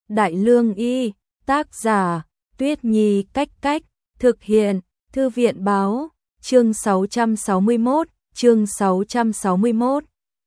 Đại Lương Y, tác giả, Tuyết Nhi Cách, thực hiện, Thư viện Báo, chương 661.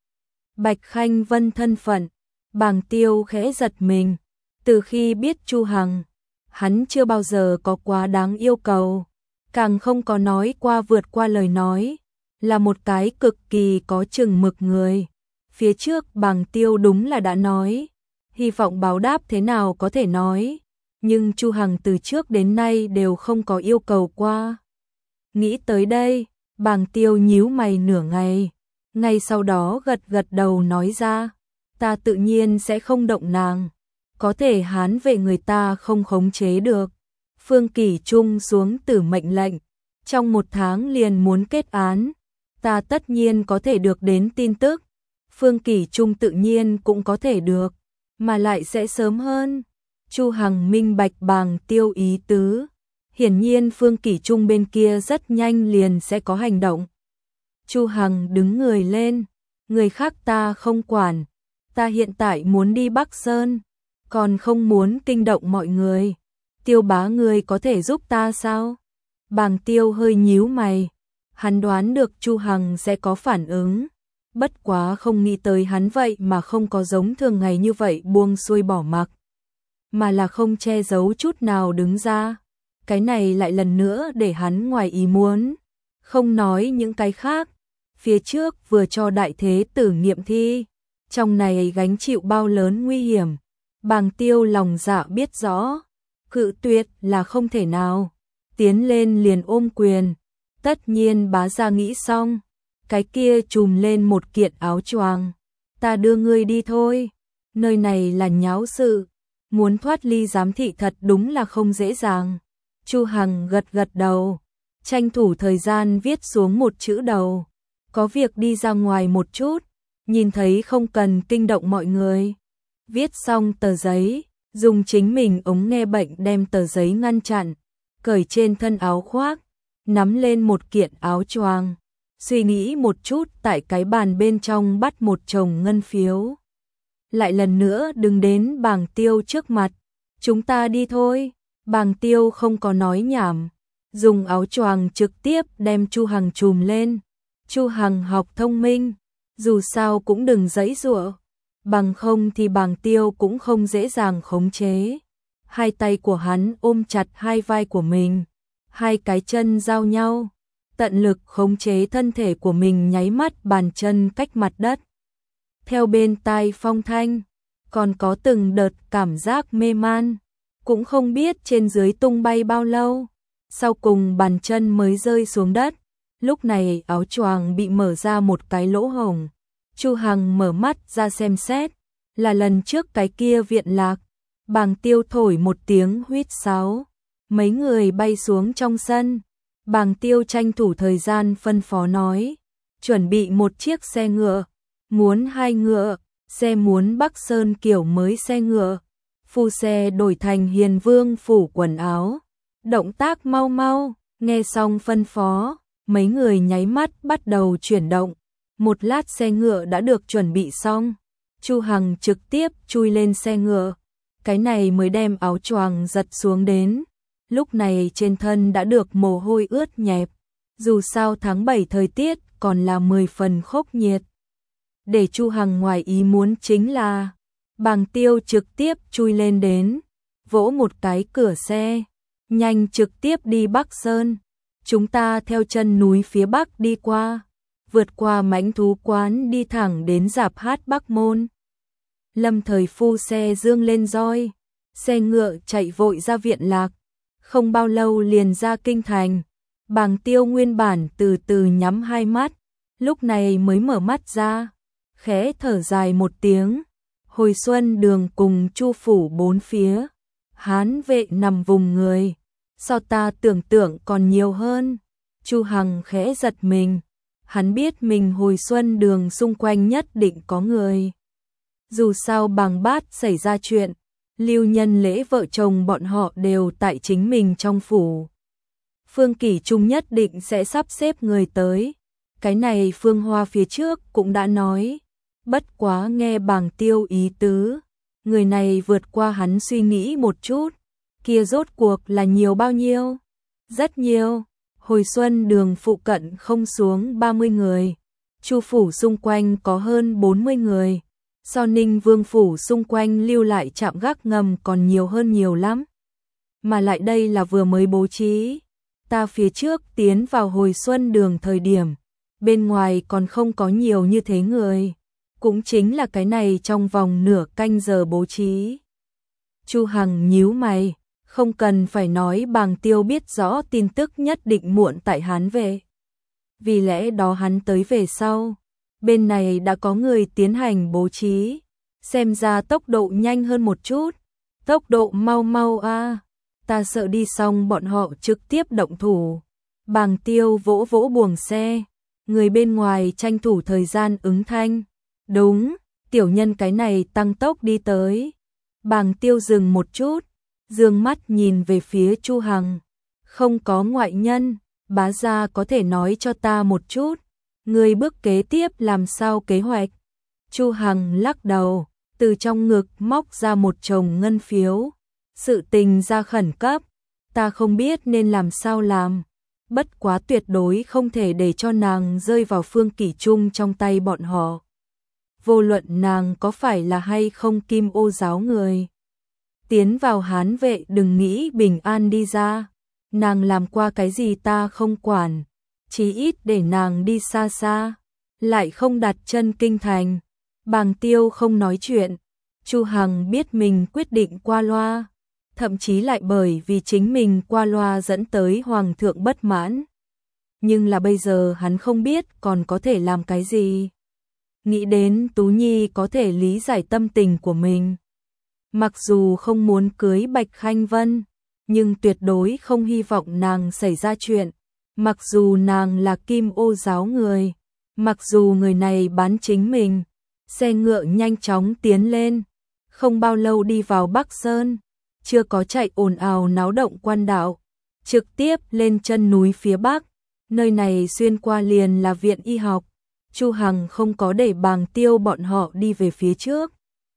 Bạch Khanh Vân thân phận, Bàng Tiêu khẽ giật mình, từ khi biết Chu Hằng, hắn chưa bao giờ có quá đáng yêu cầu, càng không có nói qua vượt qua lời nói, là một cái cực kỳ có chừng mực người. Phía trước Bàng Tiêu đúng là đã nói, hy vọng báo đáp thế nào có thể nói, nhưng Chu Hằng từ trước đến nay đều không có yêu cầu qua. Nghĩ tới đây, Bàng Tiêu nhíu mày nửa ngày, ngay sau đó gật đầu nói ra, ta tự nhiên sẽ không động nàng, có thể hán vệ người ta không khống chế được. Phương Kỷ Trung xuống tử mệnh lệnh, trong 1 tháng liền muốn kết án, ta tất nhiên có thể được đến tin tức, Phương Kỷ Trung tự nhiên cũng có thể được, mà lại sẽ sớm hơn. Chu Hằng minh bạch Bàng Tiêu ý tứ, hiển nhiên Phương Kỷ Trung bên kia rất nhanh liền sẽ có hành động. Chu Hằng đứng người lên, người khác ta không quản, ta hiện tại muốn đi Bắc Sơn, còn không muốn kinh động mọi người. Tiêu bá người có thể giúp ta sao? Bàng Tiêu hơi nhíu mày, hắn đoán được Chu Hằng sẽ có phản ứng, bất quá không nghĩ tới hắn vậy mà không có giống thường ngày như vậy buông xuôi bỏ mặc, mà là không che giấu chút nào đứng ra. Cái này lại lần nữa để hắn ngoài ý muốn. Không nói những cái khác, phía trước vừa cho đại thế tử nghiệm thi, trong này gánh chịu bao lớn nguy hiểm, Bàng Tiêu lòng dạ biết rõ, cự tuyệt là không thể nào, tiến lên liền ôm quyền. Tất nhiên bá gia nghĩ xong, cái kia trùm lên một kiện áo choàng, ta đưa ngươi đi thôi, nơi này là nháo sự, muốn thoát ly giám thị thật đúng là không dễ dàng. Chu Hằng gật đầu, tranh thủ thời gian viết xuống một chữ đầu, có việc đi ra ngoài một chút, nhìn thấy không cần kinh động mọi người. Viết xong tờ giấy, dùng chính mình ống nghe bệnh đem tờ giấy ngăn chặn, cởi trên thân áo khoác, nắm lên một kiện áo choàng, suy nghĩ một chút tại cái bàn bên trong bắt một chồng ngân phiếu. Lại lần nữa đứng đến Bàng Tiêu trước mặt, chúng ta đi thôi. Bàng Tiêu không có nói nhảm, dùng áo choàng trực tiếp đem Chu Hằng trùm lên. Chu Hằng học thông minh, dù sao cũng đừng giãy giụa, bằng không thì Bàng Tiêu cũng không dễ dàng khống chế. Hai tay của hắn ôm chặt hai vai của mình, hai cái chân giao nhau, tận lực khống chế thân thể của mình, nháy mắt bàn chân cách mặt đất. Theo bên tai phong thanh, còn có từng đợt cảm giác mê man, cũng không biết trên dưới tung bay bao lâu, sau cùng bàn chân mới rơi xuống đất. Lúc này áo choàng bị mở ra một cái lỗ hổng, Chu Hằng mở mắt ra xem xét, là lần trước cái kia viện lạc. Bàng Tiêu thổi một tiếng huýt sáo, mấy người bay xuống trong sân. Bàng Tiêu tranh thủ thời gian phân phó nói, chuẩn bị một chiếc xe ngựa, muốn 2 ngựa, xe muốn Bắc Sơn kiểu mới xe ngựa, phu xe đổi thành Hiền Vương phủ quần áo, động tác mau mau. Nghe xong phân phó, mấy người nháy mắt bắt đầu chuyển động, một lát xe ngựa đã được chuẩn bị xong. Chu Hằng trực tiếp chui lên xe ngựa, cái này mới đem áo choàng giật xuống đến. Lúc này trên thân đã được mồ hôi ướt nhẹp, dù sao tháng 7 thời tiết còn là 10 phần khốc nhiệt. Để Chu Hằng ngoài ý muốn chính là, Bàng Tiêu trực tiếp chui lên đến, vỗ một cái cửa xe, nhanh trực tiếp đi Bắc Sơn. Chúng ta theo chân núi phía Bắc đi qua, vượt qua mãnh thú quán đi thẳng đến rạp hát Bắc Môn. Lâm Thời phu xe dương lên roi, xe ngựa chạy vội ra viện lạc, không bao lâu liền ra kinh thành. Bàng Tiêu nguyên bản từ từ nhắm hai mắt, lúc này mới mở mắt ra, khẽ thở dài một tiếng. Hồi xuân đường cùng Chu phủ bốn phía, hán vệ nằm vùng người, so ta tưởng tượng còn nhiều hơn. Chu Hằng khẽ giật mình, hắn biết mình hồi xuân đường xung quanh nhất định có người. Dù sao Bàng Bát xảy ra chuyện, Lưu Nhân Lễ vợ chồng bọn họ đều tại chính mình trong phủ. Phương Kỷ Trung nhất định sẽ sắp xếp người tới. Cái này Phương Hoa phía trước cũng đã nói, bất quá nghe Bàng Tiêu ý tứ, Người này vượt qua hắn suy nghĩ một chút, kia rốt cuộc là nhiều bao nhiêu? Rất nhiều, hồi xuân đường phụ cận không xuống 30 người, Chu phủ xung quanh có hơn 40 người, so Ninh Vương phủ xung quanh lưu lại trạm gác ngầm còn nhiều hơn nhiều lắm. Mà lại đây là vừa mới bố trí, ta phía trước tiến vào hồi xuân đường thời điểm, bên ngoài còn không có nhiều như thế người, cũng chính là cái này trong vòng nửa canh giờ bố trí. Chu Hằng nhíu mày, không cần phải nói Bàng Tiêu biết rõ tin tức nhất định muộn tại hắn về. Vì lẽ đó hắn tới về sau, bên này đã có người tiến hành bố trí, xem ra tốc độ nhanh hơn một chút, tốc độ mau mau a. Ta sợ đi xong bọn họ trực tiếp động thủ. Bàng Tiêu vỗ vỗ buồng xe, người bên ngoài tranh thủ thời gian ứng thanh. Đúng, tiểu nhân cái này tăng tốc đi tới. Bàng Tiêu dừng một chút, dương mắt nhìn về phía Chu Hằng. Không có ngoại nhân, bá gia có thể nói cho ta một chút, người bước kế tiếp làm sao kế hoạch? Chu Hằng lắc đầu, từ trong ngực móc ra một chồng ngân phiếu. Sự tình ra khẩn cấp, ta không biết nên làm sao làm, bất quá tuyệt đối không thể để cho nàng rơi vào Phương Kỷ Trung trong tay bọn họ. Vô luận nàng có phải là hay không Kim Ô giáo người. Tiến vào Hán vệ đừng nghĩ bình an đi ra, nàng làm qua cái gì ta không quản, chí ít để nàng đi xa xa, lại không đặt chân kinh thành. Bàng Tiêu không nói chuyện, Chu Hằng biết mình quyết định qua loa, thậm chí lại bởi vì chính mình qua loa dẫn tới hoàng thượng bất mãn. Nhưng là bây giờ hắn không biết còn có thể làm cái gì. Nghĩ đến Tú Nhi có thể lý giải tâm tình của mình. Mặc dù không muốn cưới Bạch Khanh Vân, nhưng tuyệt đối không hy vọng nàng xảy ra chuyện. Mặc dù nàng là Kim Ô giáo người, mặc dù người này bán chính mình, xe ngựa nhanh chóng tiến lên, không bao lâu đi vào Bắc Sơn, chưa có chạy ồn ào náo động quan đạo, trực tiếp lên chân núi phía Bắc, nơi này xuyên qua liền là viện y học. Chu Hằng không có để Bàng Tiêu bọn họ đi về phía trước.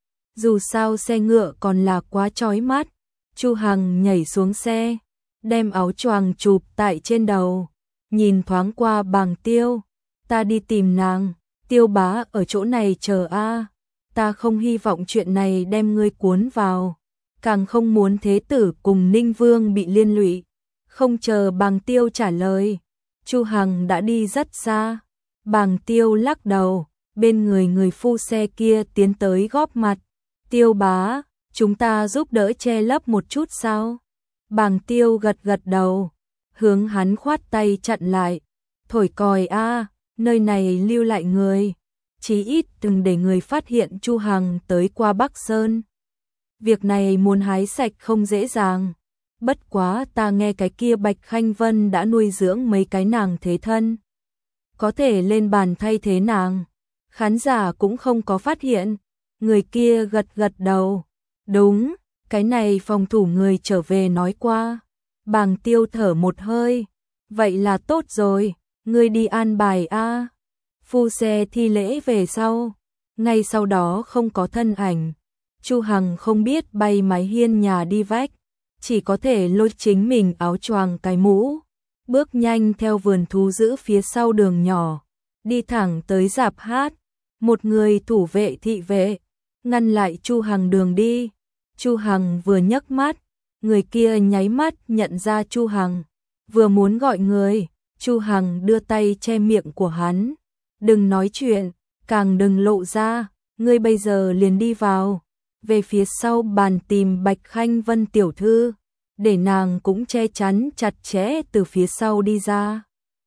Dù sao xe ngựa còn là quá chói mắt, Chu Hằng nhảy xuống xe, đem áo choàng chụp tại trên đầu, nhìn thoáng qua Bàng Tiêu, ta đi tìm nàng, Tiêu bá ở chỗ này chờ a, ta không hy vọng chuyện này đem ngươi cuốn vào, càng không muốn thế tử cùng Ninh Vương bị liên lụy. Không chờ Bàng Tiêu trả lời, Chu Hằng đã đi rất xa. Bàng Tiêu lắc đầu, bên người người phu xe kia tiến tới góp mặt. Tiêu bá, chúng ta giúp đỡ che lấp một chút sao? Bàng Tiêu gật gật đầu, hướng hắn khoát tay chặn lại. Thổi còi a, nơi này lưu lại người, chí ít đừng để người phát hiện Chu Hằng tới qua Bắc Sơn. Việc này muốn hái sạch không dễ dàng. Bất quá ta nghe cái kia Bạch Khanh Vân đã nuôi dưỡng mấy cái nàng thế thân, có thể lên bàn thay thế nàng. Khán giả cũng không có phát hiện. Người kia gật gật đầu. Đúng, cái này phòng thủ người trở về nói qua. Bàng Tiêu thở một hơi. Vậy là tốt rồi, ngươi đi an bài a. Phu xe thi lễ về sau, ngay sau đó không có thân ảnh. Chu Hằng không biết bay mái hiên nhà đi vách, chỉ có thể lôi chính mình áo choàng cái mũ, bước nhanh theo vườn thú giữ phía sau đường nhỏ, đi thẳng tới rạp hát. Một người thủ vệ thị vệ ngăn lại Chu Hằng đường đi. Chu Hằng vừa nhấc mắt, người kia nháy mắt nhận ra Chu Hằng, vừa muốn gọi người, Chu Hằng đưa tay che miệng của hắn. Đừng nói chuyện, càng đừng lộ ra, ngươi bây giờ liền đi vào, về phía sau bàn tìm Bạch Khanh Vân tiểu thư, để nàng cũng che chắn chặt chẽ từ phía sau đi ra.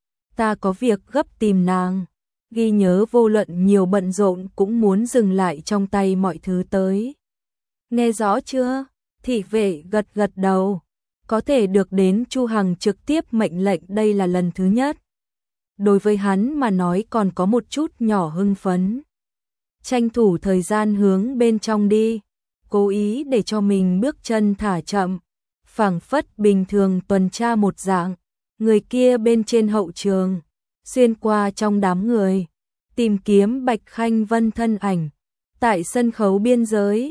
Ta có việc gấp tìm nàng, ghi nhớ vô luận nhiều bận rộn cũng muốn dừng lại trong tay mọi thứ tới. Nghe rõ chưa? Thị vệ gật gật đầu, có thể được đến Chu Hằng trực tiếp mệnh lệnh đây là lần thứ nhất. Đối với hắn mà nói còn có một chút nhỏ hưng phấn. Tranh thủ thời gian hướng bên trong đi, cố ý để cho mình bước chân thả chậm, phảng phất bình thường tuần tra một dạng. Người kia bên trên hậu trường, xuyên qua trong đám người, tìm kiếm Bạch Khanh Vân thân ảnh. Tại sân khấu biên giới,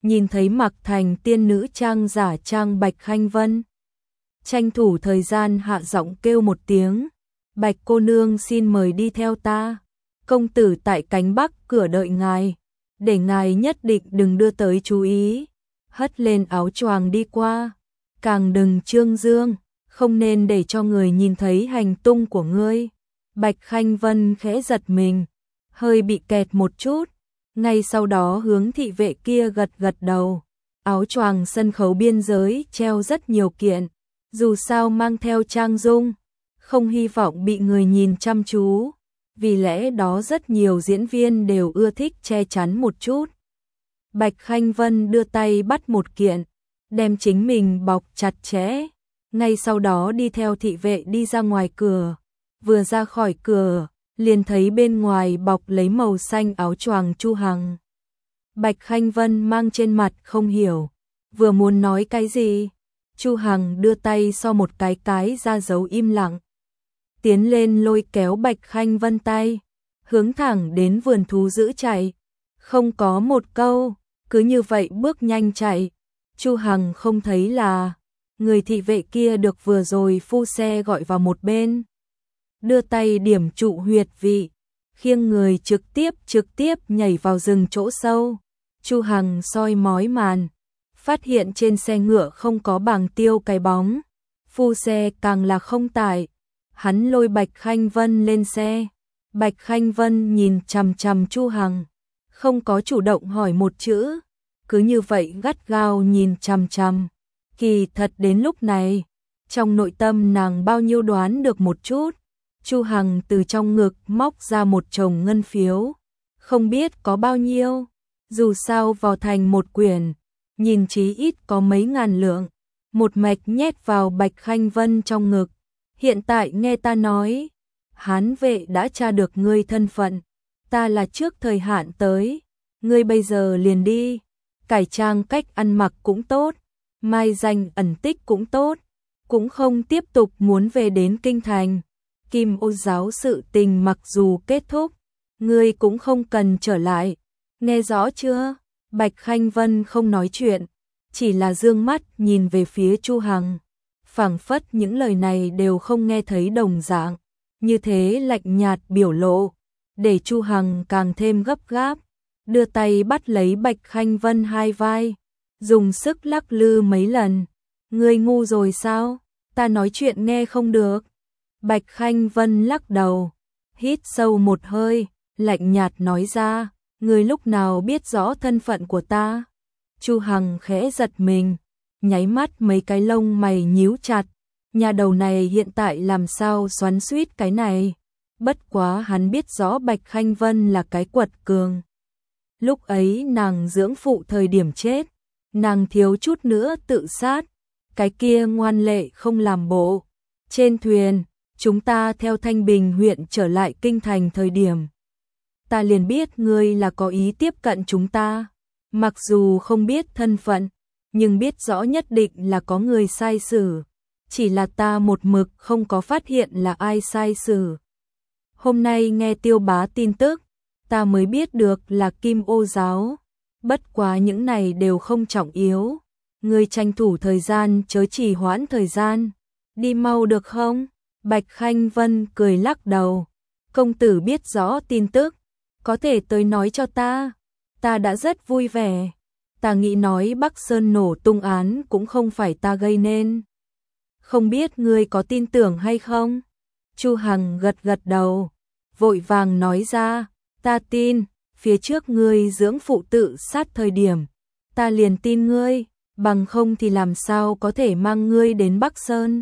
nhìn thấy mặc thành tiên nữ trang giả trang Bạch Khanh Vân. Tranh thủ thời gian hạ giọng kêu một tiếng, Bạch cô nương xin mời đi theo ta, công tử tại cánh bắc cửa đợi ngài, để ngài nhất định đừng đưa tới chú ý, hất lên áo choàng đi qua, càng đừng trương dương, không nên để cho người nhìn thấy hành tung của ngươi. Bạch Khanh Vân khẽ giật mình, hơi bị kẹt một chút, ngay sau đó hướng thị vệ kia gật gật đầu. Áo choàng sân khấu biên giới treo rất nhiều kiện, dù sao mang theo trang dung, không hy vọng bị người nhìn chăm chú, vì lẽ đó rất nhiều diễn viên đều ưa thích che chắn một chút. Bạch Khanh Vân đưa tay bắt một kiện, đem chính mình bọc chặt chẽ, ngay sau đó đi theo thị vệ đi ra ngoài cửa, vừa ra khỏi cửa, liền thấy bên ngoài bọc lấy màu xanh áo choàng Chu Hằng. Bạch Khanh Vân mang trên mặt không hiểu, vừa muốn nói cái gì, Chu Hằng đưa tay so một cái ra dấu im lặng. Tiến lên lôi kéo Bạch Khanh Vân tay, hướng thẳng đến vườn thú giữ chạy, không có một câu, cứ như vậy bước nhanh chạy. Chu Hằng không thấy là người thị vệ kia được vừa rồi phu xe gọi vào một bên, đưa tay điểm trụ huyệt vị, khiêng người trực tiếp nhảy vào rừng chỗ sâu. Chu Hằng soi mói màn, phát hiện trên xe ngựa không có bảng tiêu cái bóng, phu xe càng là không tải. Hắn lôi Bạch Khanh Vân lên xe, Bạch Khanh Vân nhìn chằm chằm Chu Hằng, không có chủ động hỏi một chữ, cứ như vậy gắt gao nhìn chằm chằm. Kỳ thật đến lúc này, trong nội tâm nàng bao nhiêu đoán được một chút. Chu Hằng từ trong ngực móc ra một chồng ngân phiếu, không biết có bao nhiêu, dù sao vào thành một quyển, nhìn chí ít có mấy ngàn lượng, một mạch nhét vào Bạch Khanh Vân trong ngực. Hiện tại nghe ta nói, Hán vệ đã tra được ngươi thân phận, ta là trước thời hạn tới, ngươi bây giờ liền đi, cải trang cách ăn mặc cũng tốt, mai danh ẩn tích cũng tốt, cũng không tiếp tục muốn về đến kinh thành. Kim Ô giáo sự tình mặc dù kết thúc, ngươi cũng không cần trở lại, nghe rõ chưa? Bạch Khanh Vân không nói chuyện, chỉ là dương mắt nhìn về phía Chu Hằng, phảng phất những lời này đều không nghe thấy đồng dạng, như thế lạnh nhạt biểu lộ, để Chu Hằng càng thêm gấp gáp, đưa tay bắt lấy Bạch Khanh Vân hai vai, dùng sức lắc lư mấy lần. Ngươi ngu rồi sao? Ta nói chuyện nghe không được. Bạch Khanh Vân lắc đầu, hít sâu một hơi, lạnh nhạt nói ra, ngươi lúc nào biết rõ thân phận của ta? Chu Hằng khẽ giật mình, nháy mắt mấy cái lông mày nhíu chặt, nhà đầu này hiện tại làm sao xoắn xuýt cái này? Bất quá hắn biết rõ Bạch Khanh Vân là cái quật cường. Lúc ấy nàng dưỡng phụ thời điểm chết, nàng thiếu chút nữa tự sát, cái kia ngoan lệ không làm bộ. Trên thuyền, chúng ta theo Thanh Bình huyện trở lại kinh thành thời điểm, ta liền biết ngươi là có ý tiếp cận chúng ta, mặc dù không biết thân phận, nhưng biết rõ nhất định là có người sai xử, chỉ là ta một mực không có phát hiện là ai sai xử. Hôm nay nghe Tiêu Bá tin tức, ta mới biết được là Kim Ô giáo, bất quá những này đều không trọng yếu, ngươi tranh thủ thời gian chớ trì hoãn thời gian, đi mau được không? Bạch Khanh Vân cười lắc đầu, công tử biết rõ tin tức, có thể tới nói cho ta đã rất vui vẻ. Ta nghĩ nói Bắc Sơn nổ tung án cũng không phải ta gây nên. Không biết ngươi có tin tưởng hay không? Chu Hằng gật gật đầu, vội vàng nói ra, ta tin, phía trước ngươi dưỡng phụ tự sát thời điểm, ta liền tin ngươi, bằng không thì làm sao có thể mang ngươi đến Bắc Sơn.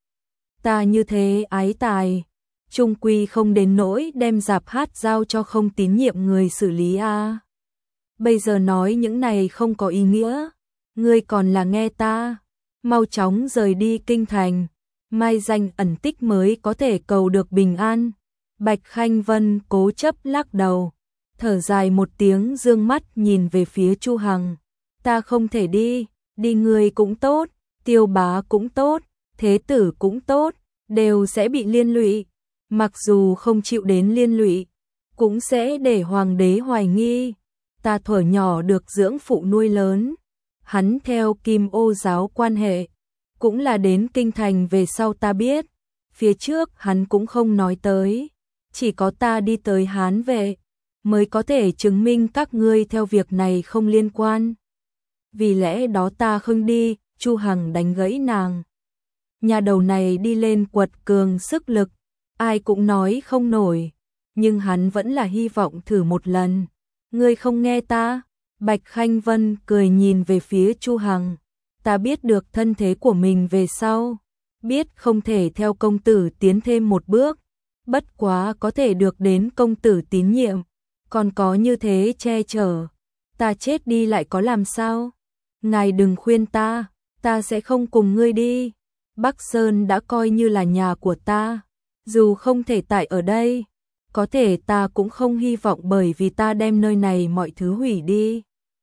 Ta như thế ái tài, chung quy không đến nỗi đem dạp hát giao cho không tín nhiệm người xử lý a. Bây giờ nói những này không có ý nghĩa, ngươi còn là nghe ta, mau chóng rời đi kinh thành, mai danh ẩn tích mới có thể cầu được bình an. Bạch Khanh Vân cố chấp lắc đầu, thở dài một tiếng dương mắt nhìn về phía Chu Hằng, ta không thể đi, đi ngươi cũng tốt, Tiêu Bá cũng tốt, Thế Tử cũng tốt, đều sẽ bị liên lụy, mặc dù không chịu đến liên lụy, cũng sẽ để hoàng đế hoài nghi. ta thuở nhỏ được dưỡng phụ nuôi lớn. Hắn theo Kim Ô giáo quan hệ, cũng là đến kinh thành về sau ta biết, phía trước hắn cũng không nói tới, chỉ có ta đi tới Hán Vệ mới có thể chứng minh các ngươi theo việc này không liên quan. Vì lẽ đó ta không đi. Chu Hằng đánh gãy nàng. Nhà đầu này đi lên quật cường sức lực, ai cũng nói không nổi, nhưng hắn vẫn là hy vọng thử một lần. Ngươi không nghe ta? Bạch Khanh Vân cười nhìn về phía Chu Hằng. Ta biết được thân thế của mình về sau, biết không thể theo công tử tiến thêm một bước, bất quá có thể được đến công tử tín nhiệm, còn có như thế che chở, ta chết đi lại có làm sao? Ngài đừng khuyên ta sẽ không cùng ngươi đi. Bắc Sơn đã coi như là nhà của ta, dù không thể tại ở đây, có thể ta cũng không hy vọng bởi vì ta đem nơi này mọi thứ hủy đi.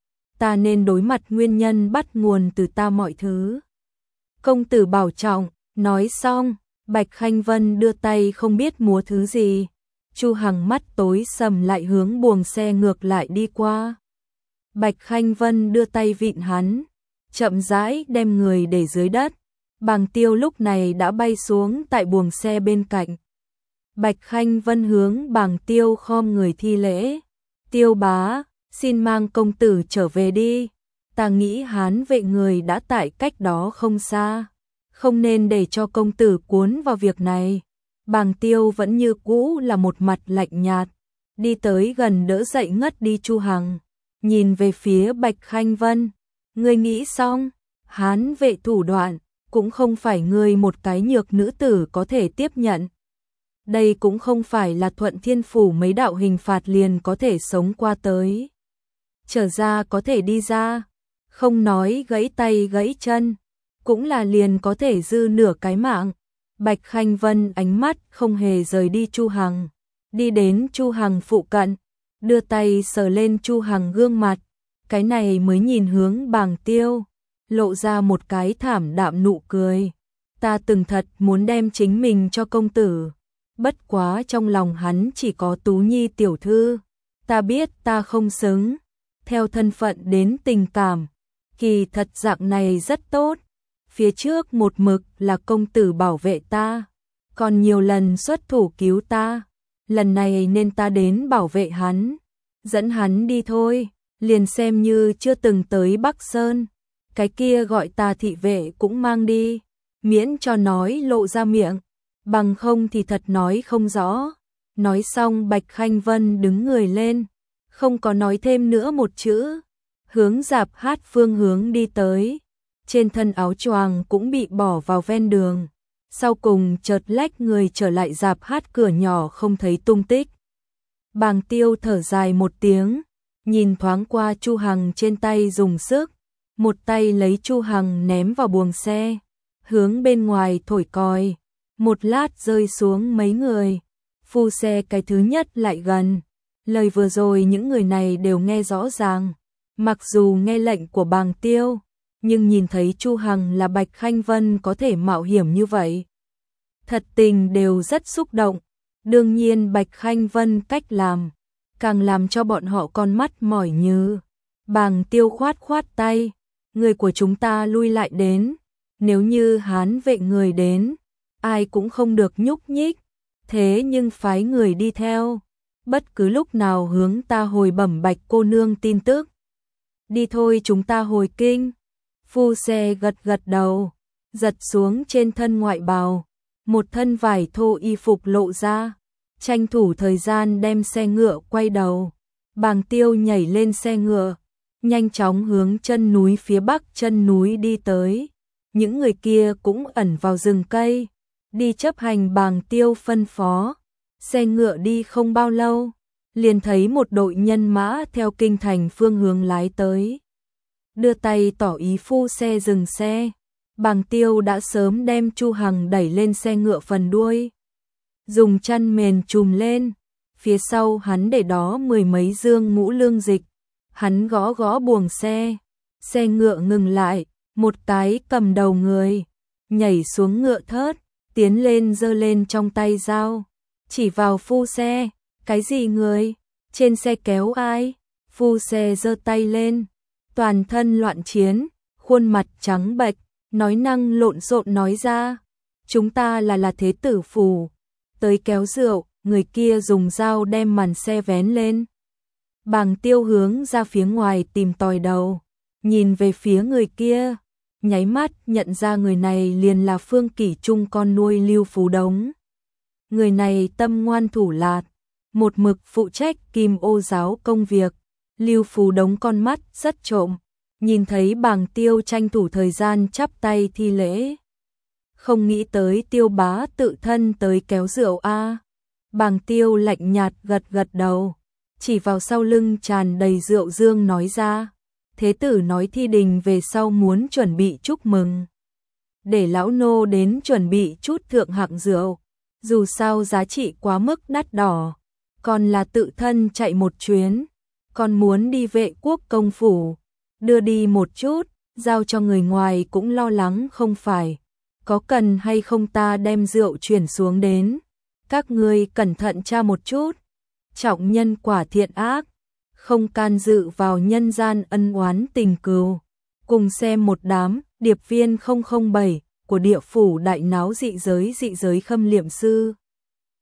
Ta nên đối mặt nguyên nhân bắt nguồn từ ta mọi thứ. Công tử bảo trọng. Nói xong, Bạch Khanh Vân đưa tay không biết múa thứ gì. Chu Hằng mắt tối sầm lại hướng buồng xe ngược lại đi qua. Bạch Khanh Vân đưa tay vịn hắn, chậm rãi đem người để dưới đất. Bàng Tiêu lúc này đã bay xuống tại buồng xe bên cạnh. Bạch Khanh Vân hướng Bàng Tiêu khom người thi lễ. Tiêu bá, xin mang công tử trở về đi. Ta nghĩ Hán Vệ người đã tại cách đó không xa, không nên để cho công tử cuốn vào việc này. Bàng Tiêu vẫn như cũ là một mặt lạnh nhạt, đi tới gần đỡ dậy ngất đi Chu Hằng, nhìn về phía Bạch Khanh Vân. Ngươi nghĩ xong, Hán Vệ thủ đoạn cũng không phải ngươi một cái nhược nữ tử có thể tiếp nhận. Đây cũng không phải là Thuận Thiên Phủ mấy đạo hình phạt liền có thể sống qua tới. Trở ra có thể đi ra, không nói gãy tay gãy chân, cũng là liền có thể dư nửa cái mạng. Bạch Khanh Vân ánh mắt không hề rời đi Chu Hằng, đi đến Chu Hằng phụ cận, đưa tay sờ lên Chu Hằng gương mặt, cái này mới nhìn hướng Bàng Tiêu, lộ ra một cái thảm đạm nụ cười. Ta từng thật muốn đem chính mình cho công tử, bất quá trong lòng hắn chỉ có Tú Nhi tiểu thư. Ta biết ta không xứng, theo thân phận đến tình cảm, kỳ thật dạng này rất tốt. Phía trước một mực là công tử bảo vệ ta, còn nhiều lần xuất thủ cứu ta, lần này nên ta đến bảo vệ hắn, dẫn hắn đi thôi, liền xem như chưa từng tới Bắc Sơn, cái kia gọi ta thị vệ cũng mang đi, miễn cho nói lộ ra miệng, bằng không thì thật nói không rõ. Nói xong Bạch Khanh Vân đứng người lên, không có nói thêm nữa một chữ, hướng rạp hát phương hướng đi tới. Trên thân áo choàng cũng bị bỏ vào ven đường, sau cùng chợt lách người trở lại rạp hát cửa nhỏ không thấy tung tích. Bàng Tiêu thở dài một tiếng, nhìn thoáng qua Chu Hằng trên tay dùng sức, một tay lấy Chu Hằng ném vào buồng xe, hướng bên ngoài thổi còi, một lát rơi xuống mấy người, phu xe cái thứ nhất lại gần. Lời vừa rồi những người này đều nghe rõ ràng, mặc dù nghe lệnh của Bàng Tiêu, nhưng nhìn thấy Chu Hằng là Bạch Khanh Vân có thể mạo hiểm như vậy, thật tình đều rất xúc động. Đương nhiên Bạch Khanh Vân cách làm càng làm cho bọn họ con mắt mỏi nhừ. Bàng Tiêu khoát khoát tay, người của chúng ta lui lại đến, nếu như Hán Vệ người đến, ai cũng không được nhúc nhích, thế nhưng phái người đi theo, bất cứ lúc nào hướng ta hồi bẩm Bạch cô nương tin tức. Đi thôi, chúng ta hồi kinh. Phu xe gật gật đầu, giật xuống trên thân ngoại bào, một thân vải thô y phục lộ ra, tranh thủ thời gian đem xe ngựa quay đầu. Bàng Tiêu nhảy lên xe ngựa, nhanh chóng hướng chân núi phía bắc chân núi đi tới. Những người kia cũng ẩn vào rừng cây, đi chấp hành Bàng Tiêu phân phó. Xe ngựa đi không bao lâu, liền thấy một đội nhân mã theo kinh thành phương hướng lái tới. Đưa tay tỏ ý phu xe dừng xe. Bàng Tiêu đã sớm đem Chu Hằng đẩy lên xe ngựa phần đuôi, dùng chăn mền trùm lên, phía sau hắn để đó mười mấy dương ngũ lương dịch. Hắn gõ gõ buồng xe, xe ngựa ngừng lại, một cái cầm đầu người nhảy xuống ngựa thớt, tiến lên giơ lên trong tay dao, chỉ vào phu xe. Cái gì người? Trên xe kéo ai? Phu xe giơ tay lên, toàn thân loạn chiến, khuôn mặt trắng bệch, nói năng lộn xộn nói ra, chúng ta là thế tử phủ, tới kéo rượu, người kia dùng dao đem màn xe vén lên. Bàng Tiêu hướng ra phía ngoài tìm tòi đầu, nhìn về phía người kia, nháy mắt nhận ra người này liền là Phương Kỷ Trung con nuôi Lưu Phú Đống. Người này tâm ngoan thủ lạt, một mực phụ trách Kim Ô giáo công việc. Lưu Phú Đống con mắt rất trộm, nhìn thấy Bàng Tiêu tranh thủ thời gian chắp tay thi lễ. Không nghĩ tới Tiêu bá tự thân tới kéo rượu a. Bàng Tiêu lạnh nhạt gật gật đầu, chỉ vào sau lưng tràn đầy rượu dương nói ra, thế tử nói thi đình về sau muốn chuẩn bị chúc mừng. Để lão nô đến chuẩn bị chút thượng hạng rượu, dù sao giá trị quá mức đắt đỏ, còn là tự thân chạy một chuyến, còn muốn đi Vệ Quốc công phủ, đưa đi một chút, giao cho người ngoài cũng lo lắng không phải, có cần hay không ta đem rượu chuyển xuống đến, các ngươi cẩn thận tra một chút, trọng nhân quả thiện ác, không can dự vào nhân gian ân oán tình cừu. Cùng xem một đám điệp viên 007 của địa phủ đại náo dị giới khâm liệm sư.